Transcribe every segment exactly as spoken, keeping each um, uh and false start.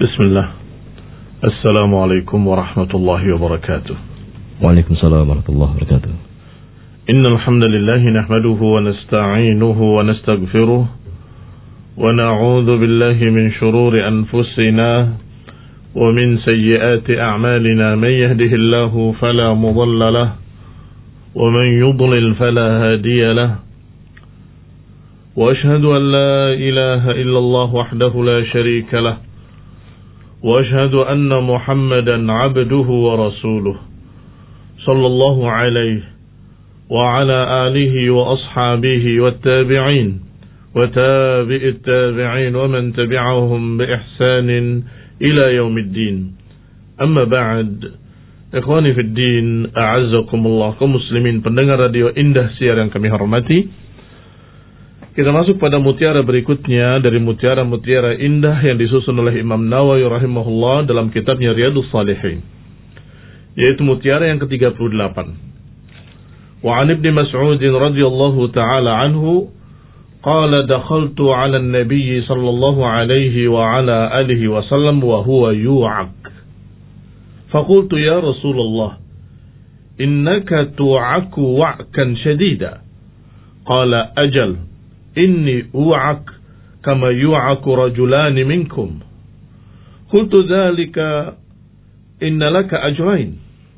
Bismillah. Assalamualaikum warahmatullahi wabarakatuh. Waalaikumsalam warahmatullahi wabarakatuh. Innal hamdalillah nahmaduhu wa nasta'inuhu wa nastaghfiruh wa na'udzu billahi min shururi anfusina wa min sayyiati a'malina man yahdihillahu fala mudilla lahu wa man yudlil fala hadiya lahu. Wa ashhadu an la ilaha illallah wahdahu la sharika lahu وأشهد أن محمدا عبده ورسوله صلى الله عليه وعلى آله وأصحابه والتابعين وتابع التابعين ومن تبعهم بإحسان إلى يوم الدين. أما بعد, إخواني في الدين, أعزكم الله kaum muslimin pendengar radio Indah Siar yang kami hormati. Kita masuk pada mutiara berikutnya dari mutiara-mutiara indah yang disusun oleh Imam Nawawi rahimahullah dalam kitabnya Riyadhus Shalihin, yaitu mutiara yang ke tiga puluh delapan. Wa 'an Ibnu Mas'ud radhiyallahu ta'ala anhu qala dakhaltu 'ala an-nabiy sallallahu alaihi wa 'ala alihi wa sallam wa huwa yu'ak. Faqultu ya Rasulullah, innaka tu'aku wa'kan shadida. Qala ajal inni u'ak kama yu'aku rajulani minkum. Qultu dhalika inna laka ajrain.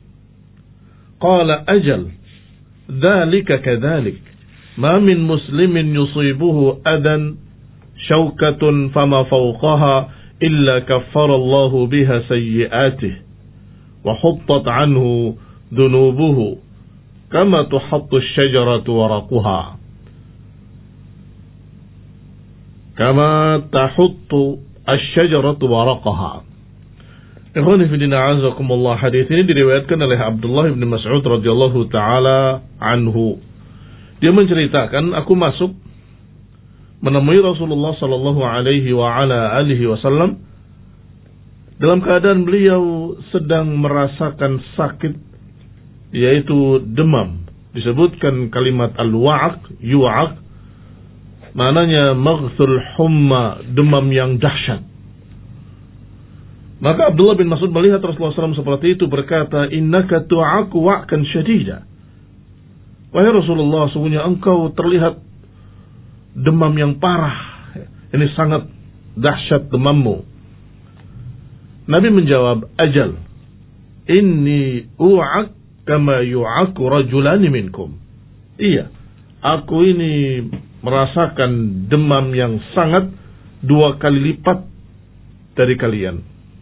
Qala ajal dhalika kadhalik ma min muslimin yusibuhu adan shawkatun fama fawqaha illa kaffara Allahu biha sayyi'atihi wa huttat anhu dhunubuhu kama tuhattu ash-shajaratu waraquha kama tahuttu asy-syajaratu waraqaha. Ikhwani fi din, a'azakumullah. Hadis ini diriwayatkan oleh Abdullah bin Mas'ud radhiyallahu taala anhu. Dia menceritakan, aku masuk menemui Rasulullah sallallahu alaihi wa ala alihi wasallam dalam keadaan beliau sedang merasakan sakit, yaitu demam. Disebutkan kalimat al-wa'aq, yu'aq, maknanya maghthul humma, demam yang dahsyat. Maka Abdullah bin Mas'ud melihat Rasulullah shallallahu alaihi wasallam seperti itu, berkata, innaka tu'aku wa'kan syadida. Wahai Rasulullah, sungguhnya engkau terlihat demam yang parah. Ini sangat dahsyat demammu. Nabi menjawab, ajal inni u'ak kama yu'aku rajulani minkum. Iya, aku ini merasakan demam yang sangat dua kali lipat dari kalian.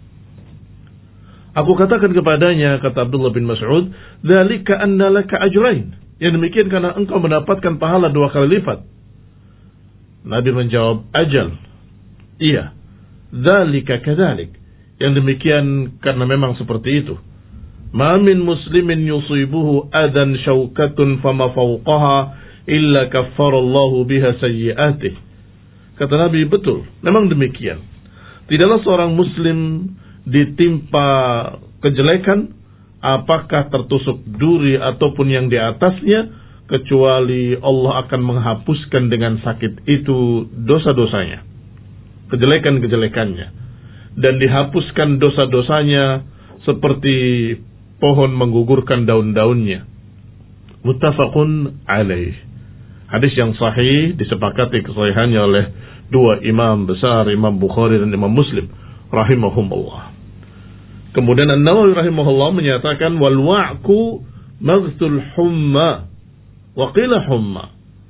Aku katakan kepadanya, kata Abdullah bin Mas'ud, dzalika anna laka ajrain. Yang demikian karena engkau mendapatkan pahala dua kali lipat. Nabi menjawab, ajal. Iya, dzalika kadzalik. Yang demikian karena memang seperti itu. Ma min muslimin yusibuhu adan syaukatun fama fawqaha illa kaffarallahu biha sayyi'atih. Kata Nabi, betul, memang demikian. Tidaklah seorang muslim ditimpa kejelekan, apakah tertusuk duri ataupun yang di atasnya, kecuali Allah akan menghapuskan dengan sakit itu dosa-dosanya, kejelekan-kejelekannya, dan dihapuskan dosa-dosanya seperti pohon menggugurkan daun-daunnya. Muttafaqun alaih. Hadis yang sahih, disepakati kesahihannya oleh dua imam besar, Imam Bukhari dan Imam Muslim rahimahumullah. Kemudian An-Nawawi rahimahullah menyatakan, wal wa'ku maghthul humma wa qila humma.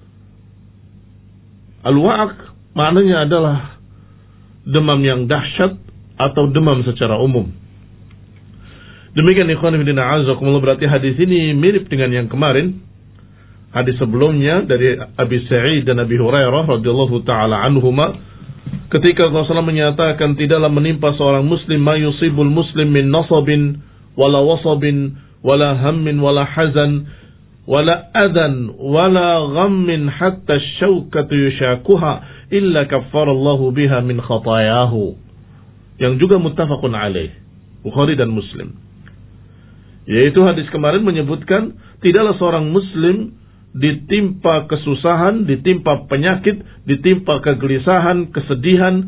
Al-wa'q maknanya adalah demam yang dahsyat atau demam secara umum. Demikian ikhwan fillah azakumullah, berarti hadis ini mirip dengan yang kemarin. Hadis sebelumnya dari Abi Sa'id dan Abi Hurairah radhiyallahu taala anhuma, ketika Rasulullah menyatakan tidaklah menimpa seorang muslim ma yusibul muslim min nasabin wala wasabin wala hammin wala hazan wala adan wala ghammin hatta asy-syaukatu yushakuha illa kaffarallahu biha min khatayahu. Yang juga muttafaqun alaih, Bukhari dan Muslim. Yaitu hadis kemarin menyebutkan tidaklah seorang muslim ditimpa kesusahan, ditimpa penyakit, ditimpa kegelisahan, kesedihan,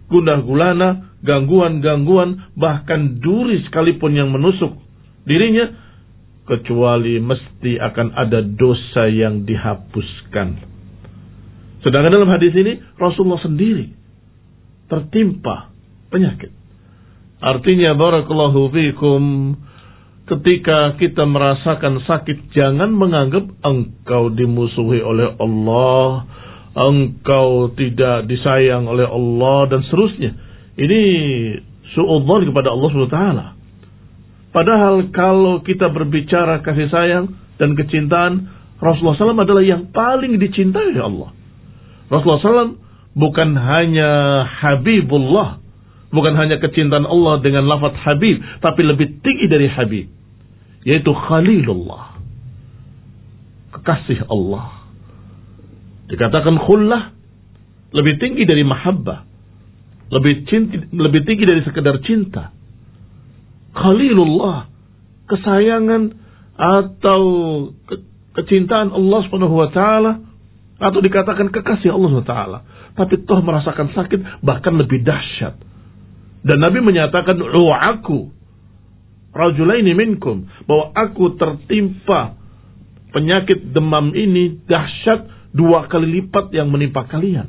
gundah gulana, gangguan-gangguan, bahkan duri sekalipun yang menusuk dirinya, kecuali mesti akan ada dosa yang dihapuskan. Sedangkan dalam hadis ini Rasulullah sendiri tertimpa penyakit. Artinya barakallahu fikum, ketika kita merasakan sakit, jangan menganggap engkau dimusuhi oleh Allah, engkau tidak disayang oleh Allah, dan seterusnya. Ini su'udzon kepada Allah subhanahu wa taala. Padahal kalau kita berbicara kasih sayang dan kecintaan, Rasulullah shallallahu alaihi wasallam adalah yang paling dicintai oleh Allah. Rasulullah shallallahu alaihi wasallam bukan hanya Habibullah, bukan hanya kecintaan Allah dengan lafaz Habib, tapi lebih tinggi dari Habib, yaitu Khalilullah, kekasih Allah. Dikatakan khullah, lebih tinggi dari mahabbah, lebih cinta, lebih tinggi dari sekedar cinta. Khalilullah, kesayangan atau ke, kecintaan Allah Subhanahu wa taala, atau dikatakan kekasih Allah Subhanahu wa taala, tapi toh merasakan sakit bahkan lebih dahsyat. Dan Nabi menyatakan, "U'aku rajulaini minkum," bahwa aku tertimpa penyakit demam ini dahsyat dua kali lipat yang menimpa kalian.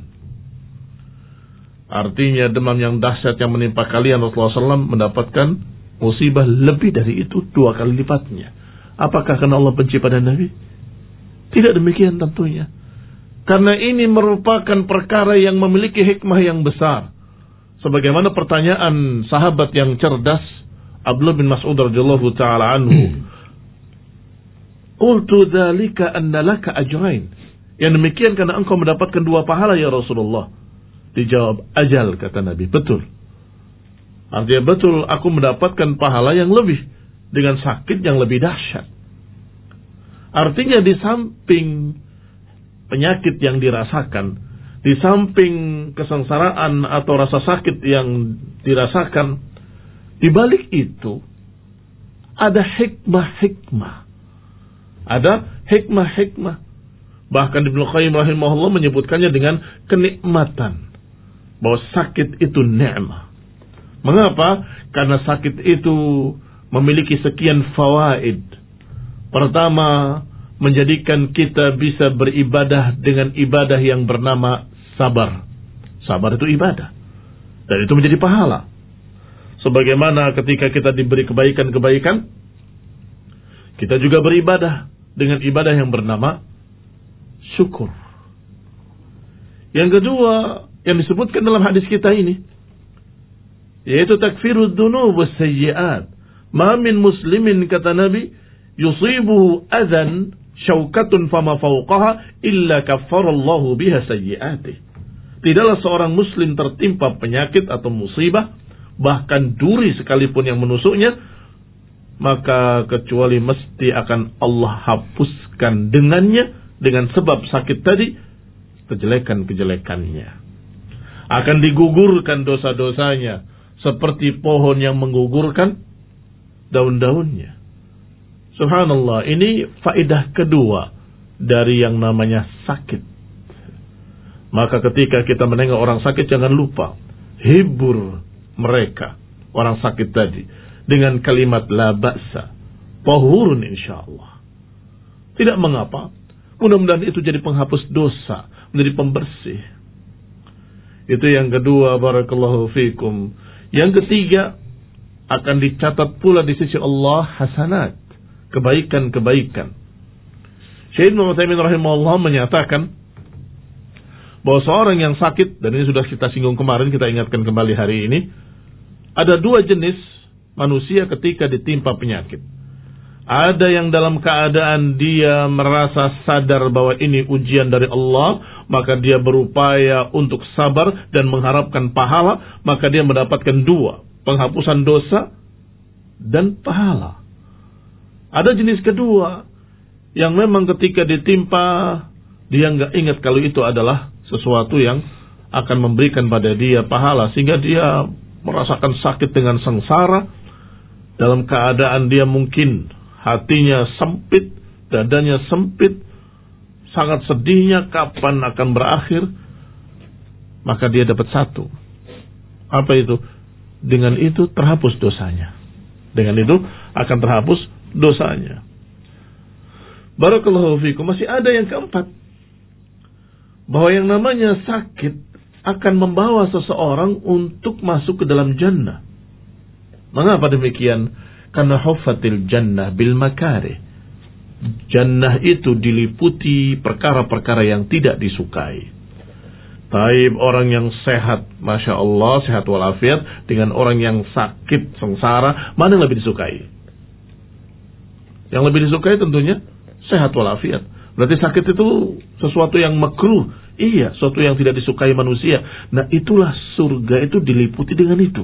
Artinya demam yang dahsyat yang menimpa kalian, Rasulullah shallallahu alaihi wasallam mendapatkan musibah lebih dari itu, dua kali lipatnya. Apakah karena Allah benci pada Nabi? Tidak demikian tentunya. Karena ini merupakan perkara yang memiliki hikmah yang besar. Sebagaimana pertanyaan sahabat yang cerdas, Abdullah bin Mas'ud radhiyallahu ta'ala anhu. Qultu dzalika anna laka ajrain. Yang demikian karena engkau mendapatkan dua pahala ya Rasulullah. Dijawab, ajal, kata Nabi, betul. Artinya betul, aku mendapatkan pahala yang lebih dengan sakit yang lebih dahsyat. Artinya di samping penyakit yang dirasakan, di samping kesengsaraan atau rasa sakit yang dirasakan, di balik itu ada hikmah-hikmah. Ada hikmah-hikmah. Bahkan Ibnu Qayyim rahimahullah menyebutkannya dengan kenikmatan. Bahwa sakit itu ni'mah. Mengapa? Karena sakit itu memiliki sekian fawaid. Pertama, menjadikan kita bisa beribadah dengan ibadah yang bernama sabar. Sabar itu ibadah. Dan itu menjadi pahala. Sebagaimana ketika kita diberi kebaikan-kebaikan, kita juga beribadah dengan ibadah yang bernama syukur. Yang kedua, yang disebutkan dalam hadis kita ini, yaitu takfirud dzunub was sayyi'at. Ma min muslimin, kata Nabi, yusibuhu adhan syaukatun fama fawqaha illa kaffarallahu biha sayyi'atih. Tidaklah seorang muslim tertimpa penyakit atau musibah, bahkan duri sekalipun yang menusuknya, maka kecuali mesti akan Allah hapuskan dengannya, dengan sebab sakit tadi, kejelekan-kejelekannya. Akan digugurkan dosa-dosanya, seperti pohon yang menggugurkan daun-daunnya. Subhanallah, ini faedah kedua dari yang namanya sakit. Maka ketika kita menengok orang sakit, jangan lupa hibur mereka, orang sakit tadi, dengan kalimat la ba'sa, tahurun insyaallah. Tidak mengapa, mudah-mudahan itu jadi penghapus dosa, menjadi pembersih. Itu yang kedua, barakallahu fikum. Yang ketiga, akan dicatat pula di sisi Allah hasanat, kebaikan-kebaikan. Syekh Ibnu Utsaimin rahimahullah menyatakan bahwa seorang yang sakit, dan ini sudah kita singgung kemarin, kita ingatkan kembali hari ini, ada dua jenis manusia ketika ditimpa penyakit. Ada yang dalam keadaan dia merasa sadar bahwa ini ujian dari Allah, maka dia berupaya untuk sabar dan mengharapkan pahala, maka dia mendapatkan dua, penghapusan dosa dan pahala. Ada jenis kedua, yang memang ketika ditimpa, dia nggak ingat kalau itu adalah sesuatu yang akan memberikan pada dia pahala, sehingga dia merasakan sakit dengan sengsara, dalam keadaan dia mungkin hatinya sempit, dadanya sempit, sangat sedihnya kapan akan berakhir. Maka dia dapat satu, Apa itu? Dengan itu terhapus dosanya. Dengan itu akan terhapus dosanya. Barakallahu fikum. Masih ada yang keempat, bahwa yang namanya sakit akan membawa seseorang untuk masuk ke dalam jannah. Mengapa demikian? Karena huffatil jannah bil makarih. Jannah itu diliputi perkara-perkara yang tidak disukai. Taib, orang yang sehat, Masya Allah, sehat walafiat, dengan orang yang sakit, sengsara, mana yang lebih disukai? Yang lebih disukai tentunya sehat walafiat. Berarti sakit itu sesuatu yang makruh. Iya, sesuatu yang tidak disukai manusia. Nah, itulah surga itu diliputi dengan itu.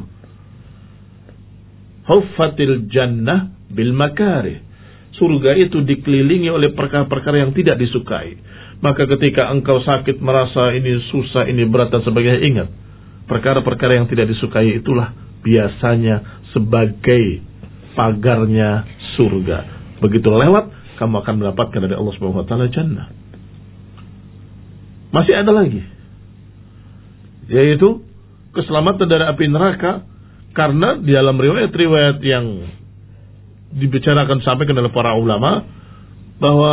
Huffatil jannah bil makarih. Surga itu dikelilingi oleh perkara-perkara yang tidak disukai. Maka ketika engkau sakit, merasa ini susah, ini berat dan sebagainya, ingat, perkara-perkara yang tidak disukai itulah biasanya sebagai pagarnya surga. Begitu lewat, kamu akan mendapatkan dari Allah Subhanahu wa taala jannah. Masih ada lagi, yaitu keselamatan dari api neraka, karena di dalam riwayat-riwayat yang dibicarakan sampaikan oleh para ulama bahwa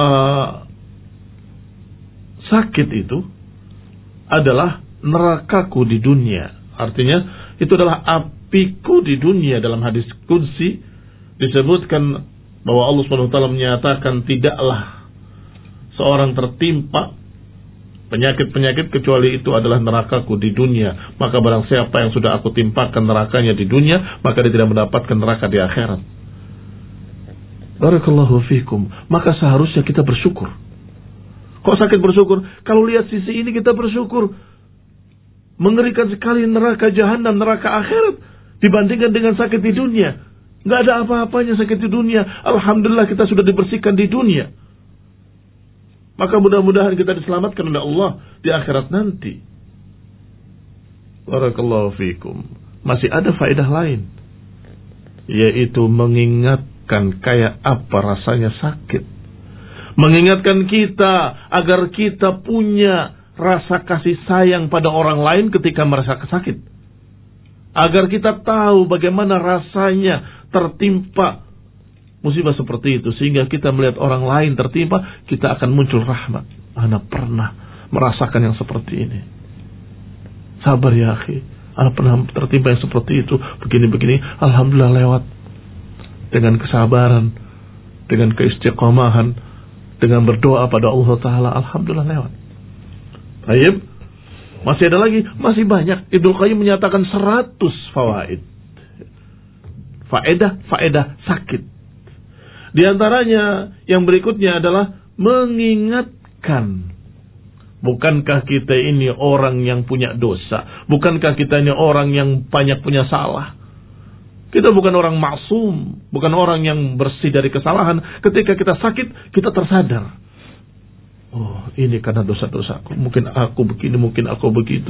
sakit itu adalah nerakaku di dunia. Artinya itu adalah apiku di dunia. Dalam hadis qudsi disebutkan bahwa Allah Subhanahu wa taala menyatakan, tidaklah seorang tertimpa penyakit-penyakit kecuali itu adalah nerakaku di dunia. Maka barang siapa yang sudah aku timpakan nerakanya di dunia, maka dia tidak mendapatkan neraka di akhirat. Barakallahu fikum. Maka seharusnya kita bersyukur. Kok sakit bersyukur? Kalau lihat sisi ini kita bersyukur. Mengerikan sekali neraka jahanam, neraka akhirat dibandingkan dengan sakit di dunia. Nggak ada apa-apanya sakit di dunia. Alhamdulillah kita sudah dibersihkan di dunia. Maka mudah-mudahan kita diselamatkan oleh Allah di akhirat nanti. Barakallahu fikum. Masih ada faedah lain, yaitu mengingatkan kayak apa rasanya sakit. Mengingatkan kita agar kita punya rasa kasih sayang pada orang lain ketika merasa sakit. Agar kita tahu bagaimana rasanya tertimpa musibah seperti itu, sehingga kita melihat orang lain tertimpa, kita akan muncul rahmat. Ana pernah merasakan yang seperti ini. Sabar ya akhi, ana pernah tertimpa yang seperti itu, begini-begini. Alhamdulillah lewat. Dengan kesabaran, dengan keistiqomahan, dengan berdoa pada Allah Ta'ala, alhamdulillah lewat. Baik, masih ada lagi, masih banyak. Ibnu Qayyim menyatakan seratus fawaid. Faedah, faedah sakit. Di antaranya yang berikutnya adalah mengingatkan. Bukankah kita ini orang yang punya dosa? Bukankah kita ini orang yang banyak punya salah? Kita bukan orang maksum, bukan orang yang bersih dari kesalahan. Ketika kita sakit, kita tersadar. Oh, ini karena dosa-dosaku. Mungkin aku begini, mungkin aku begitu.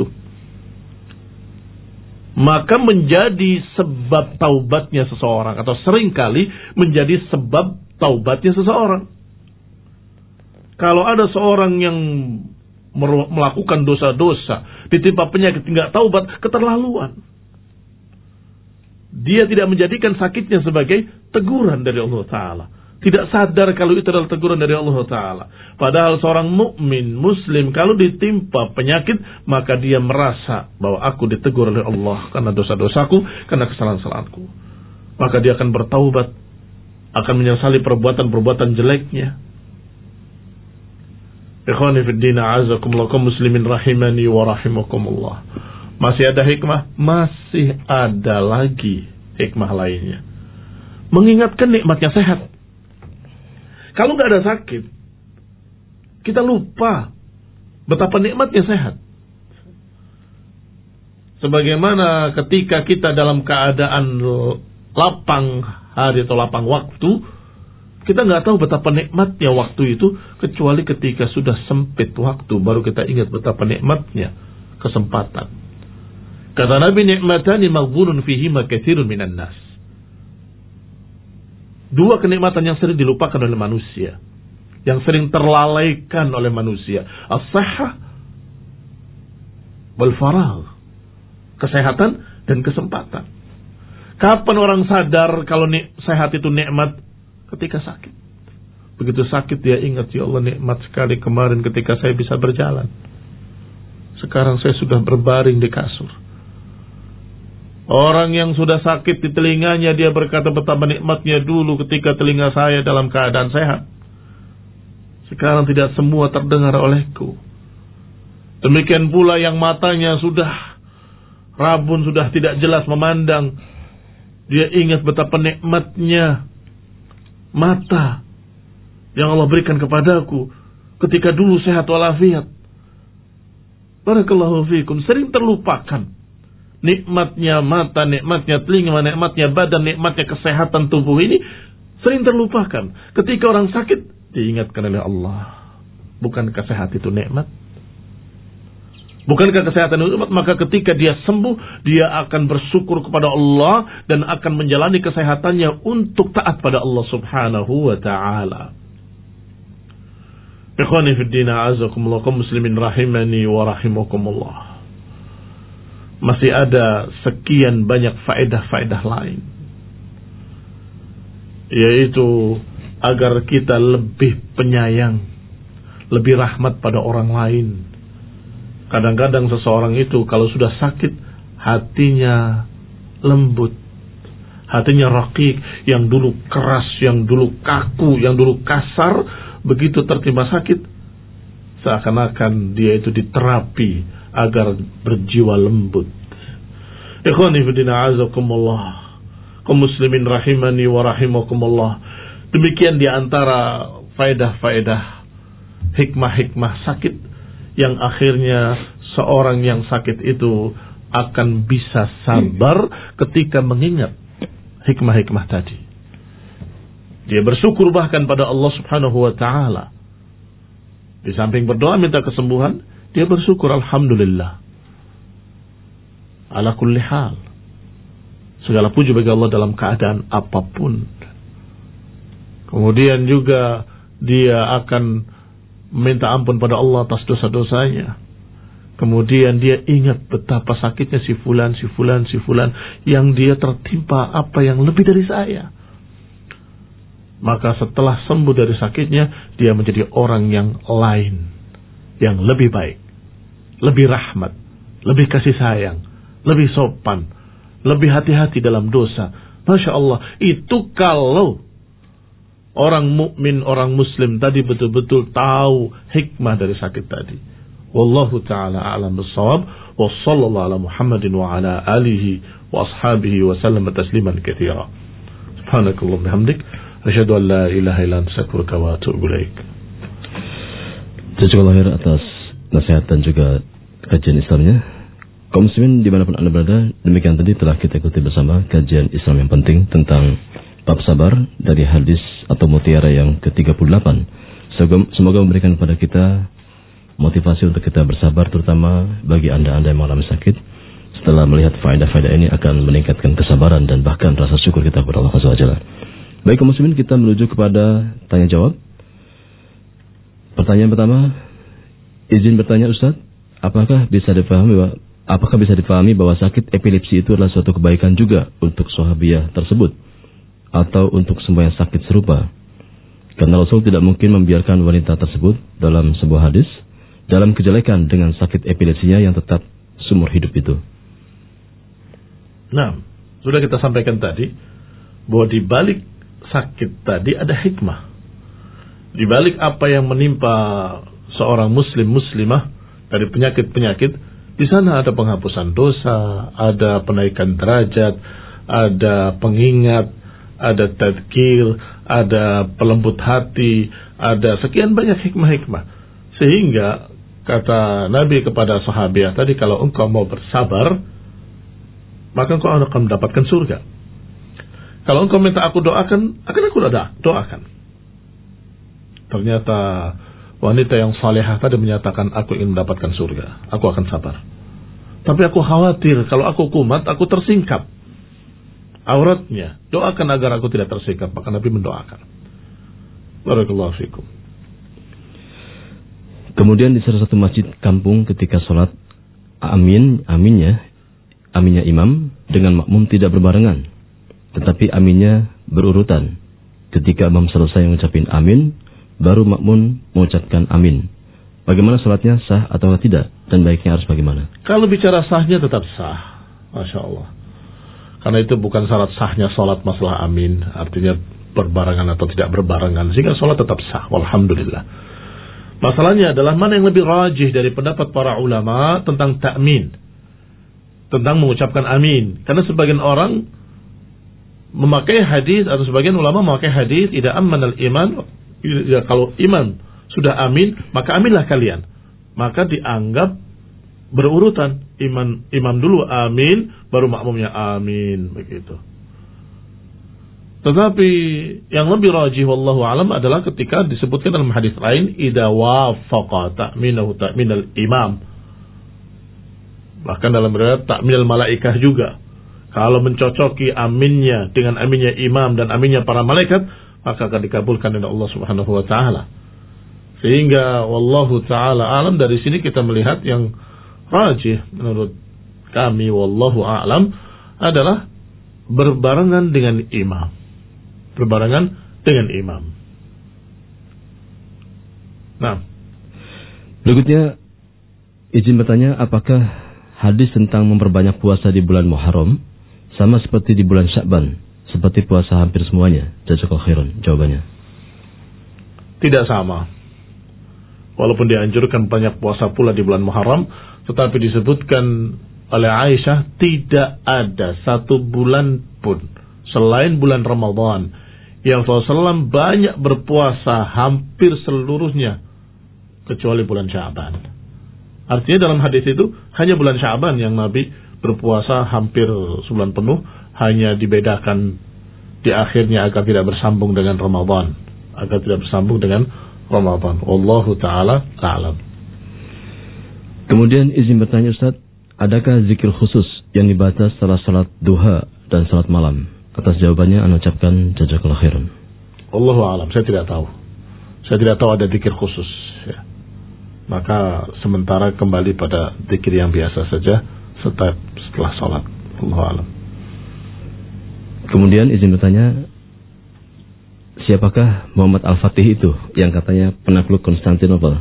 Maka menjadi sebab taubatnya seseorang, atau seringkali menjadi sebab taubatnya seseorang. Kalau ada seorang yang melakukan dosa-dosa, ditimpa penyakit, tidak taubat, keterlaluan. Dia tidak menjadikan sakitnya sebagai teguran dari Allah Ta'ala. Tidak sadar kalau itu adalah teguran dari Allah Ta'ala. Padahal seorang mukmin muslim kalau ditimpa penyakit, maka dia merasa bahwa aku ditegur oleh Allah karena dosa-dosaku, karena kesalahan-kesalahanku. Maka dia akan bertaubat, akan menyesali perbuatan-perbuatan jeleknya. Ikhwani fid din, a'azakumullah, kaum muslimin rahimani wa rahimakumullah. Masih ada hikmah? Masih ada lagi hikmah lainnya. Mengingatkan nikmatnya sehat. Kalau nggak ada sakit, kita lupa betapa nikmatnya sehat. Sebagaimana ketika kita dalam keadaan lapang hari atau lapang waktu, kita nggak tahu betapa nikmatnya waktu itu, kecuali ketika sudah sempit waktu, baru kita ingat betapa nikmatnya kesempatan. Kata Nabi, nikmatani maghbunun fihima katsirun minan nas. Dua kenikmatan yang sering dilupakan oleh manusia, yang sering terlalaikan oleh manusia. As-sahhah wal faragh. Kesehatan dan kesempatan. Kapan orang sadar kalau nik- sehat itu nikmat? Ketika sakit. Begitu sakit dia ingat, ya Allah, nikmat sekali kemarin ketika saya bisa berjalan. Sekarang saya sudah berbaring di kasur. Orang yang sudah sakit di telinganya, dia berkata betapa nikmatnya dulu ketika telinga saya dalam keadaan sehat. Sekarang tidak semua terdengar olehku. Demikian pula yang matanya sudah rabun, sudah tidak jelas memandang. Dia ingat betapa nikmatnya mata yang Allah berikan kepadaku ketika dulu sehat walafiat. Barakallahu fikum. Sering terlupakan nikmatnya mata, nikmatnya telinga, nikmatnya badan, nikmatnya kesehatan tubuh ini sering terlupakan. Ketika orang sakit diingatkan oleh Allah. Bukankah sehat itu nikmat? Bukankah kesehatan itu nikmat? Maka ketika dia sembuh, dia akan bersyukur kepada Allah dan akan menjalani kesehatannya untuk taat pada Allah Subhanahu wa taala. Ikhwani fid din, a'azakumullah, kaum muslimin rahimani wa rahimakumullah. Masih ada sekian banyak faedah-faedah lain, yaitu agar kita lebih penyayang, lebih rahmat pada orang lain. Kadang-kadang seseorang itu kalau sudah sakit, hatinya lembut, hatinya raqiq. Yang dulu keras, yang dulu kaku, yang dulu kasar, begitu tertimpa sakit, seakan-akan dia itu diterapi agar berjiwa lembut. Ikhwani fillah, a'azakumullah, kaum muslimin rahimani wa rahimakumullah. Demikian di antara faedah-faedah hikmah-hikmah sakit, yang akhirnya seorang yang sakit itu akan bisa sabar ketika mengingat hikmah-hikmah tadi. Dia bersyukur bahkan pada Allah Subhanahu wa taala. Di samping berdoa minta kesembuhan, dia bersyukur, alhamdulillah. Ala kulli hal. Segala puji bagi Allah dalam keadaan apapun. Kemudian juga dia akan minta ampun pada Allah atas dosa-dosanya. Kemudian dia ingat betapa sakitnya si fulan, si fulan, si fulan, yang dia tertimpa apa yang lebih dari saya. Maka setelah sembuh dari sakitnya, dia menjadi orang yang lain, yang lebih baik, lebih rahmat, lebih kasih sayang, lebih sopan, lebih hati-hati dalam dosa. Masya Allah, itu kalau orang mukmin, orang muslim tadi betul-betul tahu hikmah dari sakit tadi. Wallahu ta'ala a'lam bis-shawab. Wa sallallahu ala Muhammadin wa ala alihi wa ashabihi wa sallam tasliman katsira. Subhanakallah bihamdik, asyhadu an la ilaha illa anta astaghfiruka wa atubu ilaik. Jazakallahu atas nasihat dan juga kajian Islamnya. Kaum muslimin dimanapun Anda berada, demikian tadi telah kita ikuti bersama kajian Islam yang penting tentang bab sabar dari hadis atau mutiara yang ke tiga puluh delapan. Semoga memberikan kepada kita motivasi untuk kita bersabar, terutama bagi Anda-Anda yang mengalami sakit. Setelah melihat faedah-faedah ini akan meningkatkan kesabaran dan bahkan rasa syukur kita kepada Allah Subhanahu wa taala. Baik kaum muslimin, kita menuju kepada tanya jawab. Pertanyaan pertama, izin bertanya Ustaz, apakah bisa dipahami bahwa apakah bisa dipahami bahwa sakit epilepsi itu adalah suatu kebaikan juga untuk sahabiah tersebut atau untuk semua yang sakit serupa? Karena Rasul tidak mungkin membiarkan wanita tersebut dalam sebuah hadis dalam kejelekan dengan sakit epilepsinya yang tetap seumur hidup itu. Nah, sudah kita sampaikan tadi bahwa di balik sakit tadi ada hikmah. Di balik apa yang menimpa seorang muslim muslimah dari penyakit-penyakit, di sana ada penghapusan dosa, ada penaikan derajat, ada pengingat, ada tadzkir, ada pelembut hati, ada sekian banyak hikmah-hikmah. Sehingga kata Nabi kepada sahabiah tadi, kalau engkau mau bersabar, maka engkau akan mendapatkan surga. Kalau engkau minta aku doakan, akan aku doakan. Ternyata wanita yang salehah tadi menyatakan, aku ingin mendapatkan surga, aku akan sabar. Tapi aku khawatir kalau aku kumat, aku tersingkap auratnya. Doakan agar aku tidak tersingkap. Maka Nabi mendoakan. Barakallahu fikum. Kemudian di salah satu masjid kampung ketika sholat, amin, aminnya, aminnya imam dengan makmum tidak berbarengan, tetapi aminnya berurutan. Ketika imam selesai mengucapkan amin, baru makmum mengucapkan amin. Bagaimana salatnya, sah atau tidak? Dan baiknya harus bagaimana? Kalau bicara sahnya tetap sah, Masya Allah. Karena itu bukan syarat sahnya salat masalah amin, artinya berbarengan atau tidak berbarengan, sehingga salat tetap sah, walhamdulillah. Masalahnya adalah mana yang lebih rajih dari pendapat para ulama tentang ta'min, tentang mengucapkan amin. Karena sebagian orang memakai hadis, atau sebagian ulama memakai hadis, idza amana al-iman, ya, kalau imam sudah amin, maka aminlah kalian. Maka dianggap berurutan, imam imam dulu amin, baru makmumnya amin, begitu. Tetapi yang lebih rajih wallahu alam adalah ketika disebutkan dalam hadis lain, idza wafaqa ta'minahu ta'minal imam. Bahkan dalam riwayat ta'minal malaikah juga. Kalau mencocoki aminnya dengan aminnya imam dan aminnya para malaikat, maka akan dikabulkan oleh Allah Subhanahu wa taala. Sehingga wallahu taala alam, dari sini kita melihat yang rajih menurut kami wallahu a'lam adalah berbarengan dengan imam. Berbarengan dengan imam. Nah, berikutnya izin bertanya, apakah hadis tentang memperbanyak puasa di bulan Muharram sama seperti di bulan Sya'ban, seperti puasa hampir semuanya? Jazakallahu khairan. Jawabannya, tidak sama. Walaupun dianjurkan banyak puasa pula di bulan Muharram, tetapi disebutkan oleh Aisyah tidak ada satu bulan pun selain bulan Ramadan yang Rasulullah shallallahu alaihi wasallam banyak berpuasa hampir seluruhnya kecuali bulan Sya'ban. Artinya dalam hadis itu hanya bulan Sya'ban yang Nabi berpuasa hampir sebulan penuh, hanya dibedakan di akhirnya agar tidak bersambung dengan Ramadan, agar tidak bersambung dengan Ramadan. Wallahu ta'ala a'lam. Kemudian izin bertanya Ustaz, adakah zikir khusus yang dibaca setelah salat duha dan salat malam? Atas jawabannya anda ucapkan jazakallahu khairan. Wallahu a'lam, saya tidak tahu. Saya tidak tahu ada zikir khusus, ya. Maka sementara kembali pada zikir yang biasa saja setiap setelah salat. Wallahu a'lam. Kemudian izin bertanya, siapakah Muhammad Al-Fatih itu yang katanya penakluk Konstantinopel?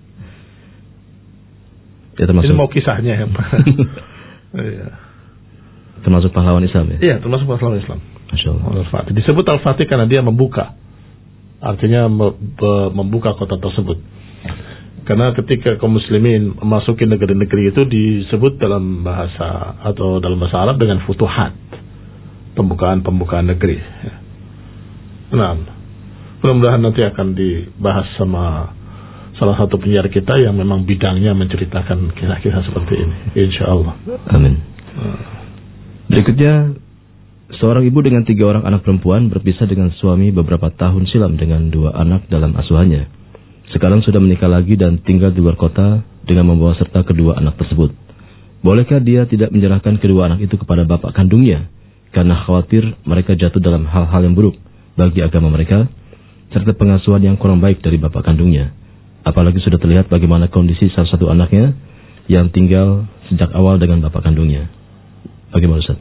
Ya, termasuk... Ini mau kisahnya ya Pak. Iya. Termasuk pahlawan Islam ya? Iya, termasuk pahlawan Islam. Masya Allah. Al-Fatih. Disebut Al-Fatih karena dia membuka. Artinya membuka kota tersebut. Karena ketika kaum muslimin memasuki negeri-negeri itu disebut dalam bahasa atau dalam bahasa Arab dengan futuhat. Pembukaan-pembukaan negeri. Nah, mudah-mudahan nanti akan dibahas sama salah satu penyiar kita yang memang bidangnya menceritakan kisah-kisah seperti ini, insyaallah. Amin. Berikutnya, seorang ibu dengan tiga orang anak perempuan berpisah dengan suami beberapa tahun silam dengan dua anak dalam asuhannya. Sekarang sudah menikah lagi dan tinggal di luar kota dengan membawa serta kedua anak tersebut. Bolehkah dia tidak menyerahkan kedua anak itu kepada bapak kandungnya karena khawatir mereka jatuh dalam hal-hal yang buruk bagi agama mereka, serta pengasuhan yang kurang baik dari bapak kandungnya? Apalagi sudah terlihat bagaimana kondisi salah satu anaknya yang tinggal sejak awal dengan bapak kandungnya. Bagaimana Ustaz?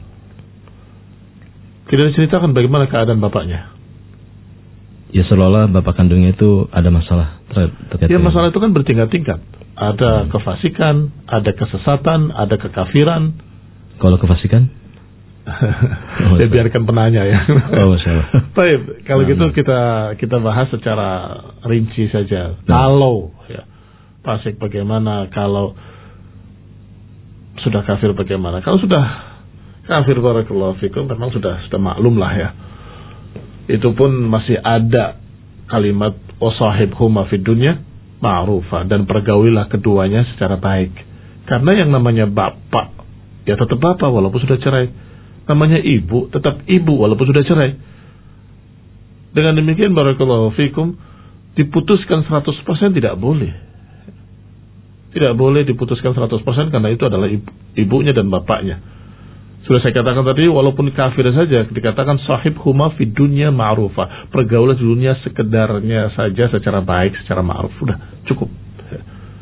Tidak diceritakan bagaimana keadaan bapaknya. Ya, seolah-olah bapak kandungnya itu ada masalah terkait. Ya, masalah itu kan bertingkat-tingkat. Ada hmm. kefasikan, ada kesesatan, ada kekafiran. Kalau kefasikan? Oh, ya, biarkan penanya ya. Oh, masalah. Baik, kalau nah, gitu nah. kita kita bahas secara rinci saja. Nah. Kalau ya, fasik bagaimana, kalau sudah kafir bagaimana? Kalau sudah kafir, barakallahu fikum, memang sudah sudah maklum lah ya. Itu pun masih ada kalimat wasahibhuma fid dunya ma'rufa, dan pergaulilah keduanya secara baik. Karena yang namanya bapak ya tetap bapak walaupun sudah cerai. Namanya ibu tetap ibu walaupun sudah cerai. Dengan demikian barakallahu fikum, diputuskan seratus persen tidak boleh. Tidak boleh diputuskan seratus persen karena itu adalah ibu, ibunya dan bapaknya. Sudah saya katakan tadi, walaupun kafir saja dikatakan sahib huma fid dunya ma'rufa, pergaulan di dunia sekedarnya saja secara baik, secara ma'ruf, sudah cukup.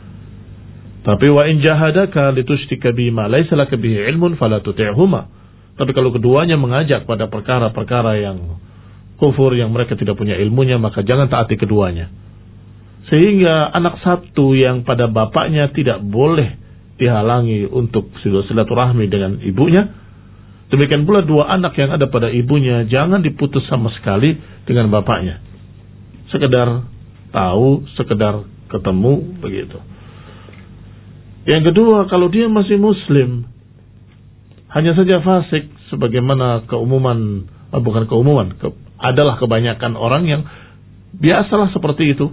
Tapi wa in jahadaka litusyrika bima laysa laka bihi ilmun fala tuti'huma. Tapi kalau keduanya mengajak pada perkara-perkara yang kufur, yang mereka tidak punya ilmunya, maka jangan taati keduanya. Sehingga anak satu yang pada bapaknya tidak boleh dihalangi untuk silaturahmi dengan ibunya, demikian pula dua anak yang ada pada ibunya jangan diputus sama sekali dengan bapaknya. Sekedar tahu, sekedar ketemu, begitu. Yang kedua, kalau dia masih muslim, hanya saja fasik, sebagaimana keumuman, eh, bukan keumuman, ke, adalah kebanyakan orang yang biasalah seperti itu.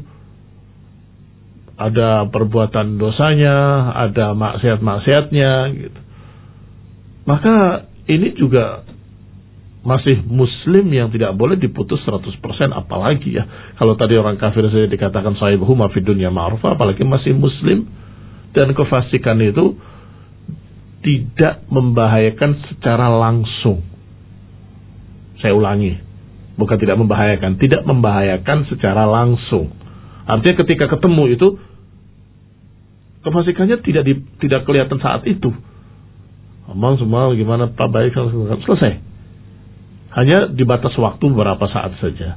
Ada perbuatan dosanya, ada maksiat-maksiatnya, gitu. Maka ini juga masih muslim yang tidak boleh diputus seratus persen, apalagi ya. Kalau tadi orang kafir saja dikatakan sahibuhuma fid dunya ma'rufa, apalagi masih muslim. Dan kefasikan itu tidak membahayakan secara langsung. Saya ulangi, bukan tidak membahayakan, tidak membahayakan secara langsung. Artinya ketika ketemu itu kefasikannya tidak di, tidak kelihatan saat itu. Ngomong semua gimana Pak, baik, selesai. Hanya di batas waktu beberapa saat saja.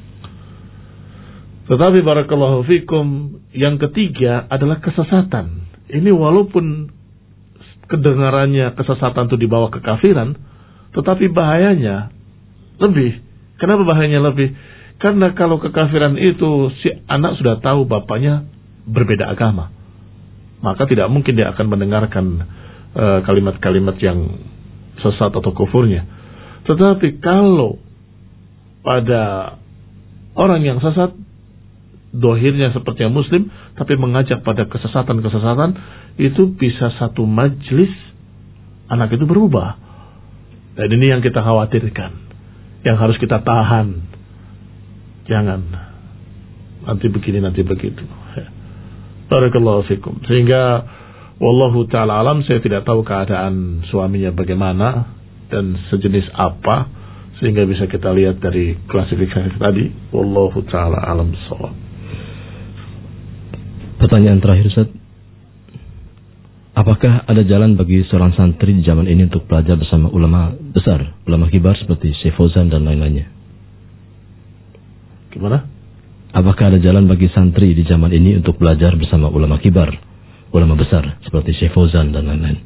Tetapi barakallahu fikum, yang ketiga adalah kesesatan. Ini walaupun kedengarannya kesesatan itu dibawa kekafiran, tetapi bahayanya lebih. Kenapa bahayanya lebih? Karena kalau kekafiran itu si anak sudah tahu bapaknya berbeda agama, maka tidak mungkin dia akan mendengarkan uh, kalimat-kalimat yang sesat atau kufurnya. Tetapi kalau pada orang yang sesat, dohirnya seperti yang muslim, tapi mengajak pada kesesatan-kesesatan, itu bisa satu majlis anak itu berubah. Dan ini yang kita khawatirkan, yang harus kita tahan. Jangan nanti begini, nanti begitu. Barakallahu fikum. Sehingga wallahu ta'ala alam, saya tidak tahu keadaan suaminya bagaimana dan sejenis apa, sehingga bisa kita lihat dari klasifikasi tadi. Wallahu ta'ala alam bissawab. Pertanyaan terakhir, Ustaz. Apakah ada jalan bagi seorang santri di zaman ini untuk belajar bersama ulama besar, ulama kibar seperti Syekh Fauzan dan lain-lainnya? Gimana? Apakah ada jalan bagi santri di zaman ini untuk belajar bersama ulama kibar, ulama besar seperti Syekh Fauzan dan lain-lain?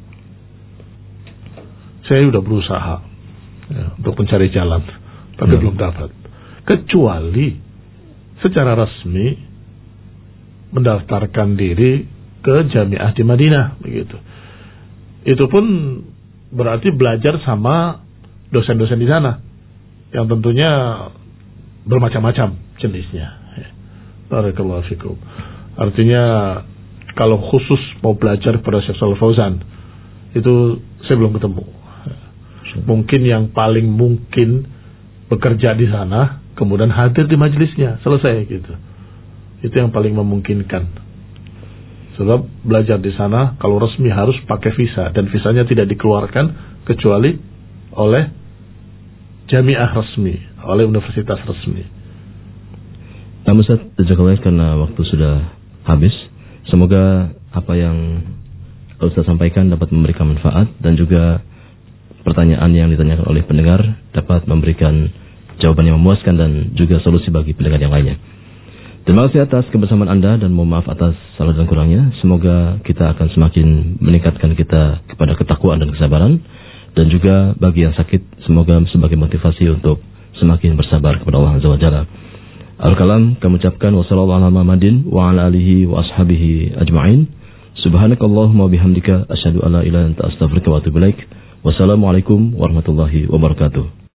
Saya sudah berusaha ya, untuk mencari jalan, tapi hmm. belum dapat. Kecuali secara resmi mendaftarkan diri ke Jamiah di Madinah, begitu. Itu pun berarti belajar sama dosen-dosen di sana, yang tentunya bermacam-macam jenisnya. Barakallahu fikum. Artinya kalau khusus mau belajar pada Syekh Shalih Fauzan, itu saya belum ketemu. Mungkin yang paling mungkin bekerja di sana, kemudian hadir di majelisnya, selesai gitu. Itu yang paling memungkinkan. Sebab belajar di sana kalau resmi harus pakai visa, dan visanya tidak dikeluarkan kecuali oleh jamiah resmi, oleh universitas resmi. Namun Ustaz, jazakallah karena waktu sudah habis. Semoga apa yang Ustaz sampaikan dapat memberikan manfaat, dan juga pertanyaan yang ditanyakan oleh pendengar dapat memberikan jawaban yang memuaskan dan juga solusi bagi pendengar yang lainnya. Terima kasih atas kebersamaan Anda, dan mohon maaf atas salah dan kurangnya. Semoga kita akan semakin meningkatkan kita kepada ketakwaan dan kesabaran, dan juga bagi yang sakit semoga sebagai motivasi untuk semakin bersabar kepada Allah Azza wa Jalla. Al-kalam kami ucapkan wassallallahu ala Muhammadin wa ala alihi wa ashabihi ajma'in. Subhanakallahumma bihamdika asyhadu an la ilaha illa anta astaghfiruka wa atubu ilaik. Wassalamualaikum warahmatullahi wabarakatuh.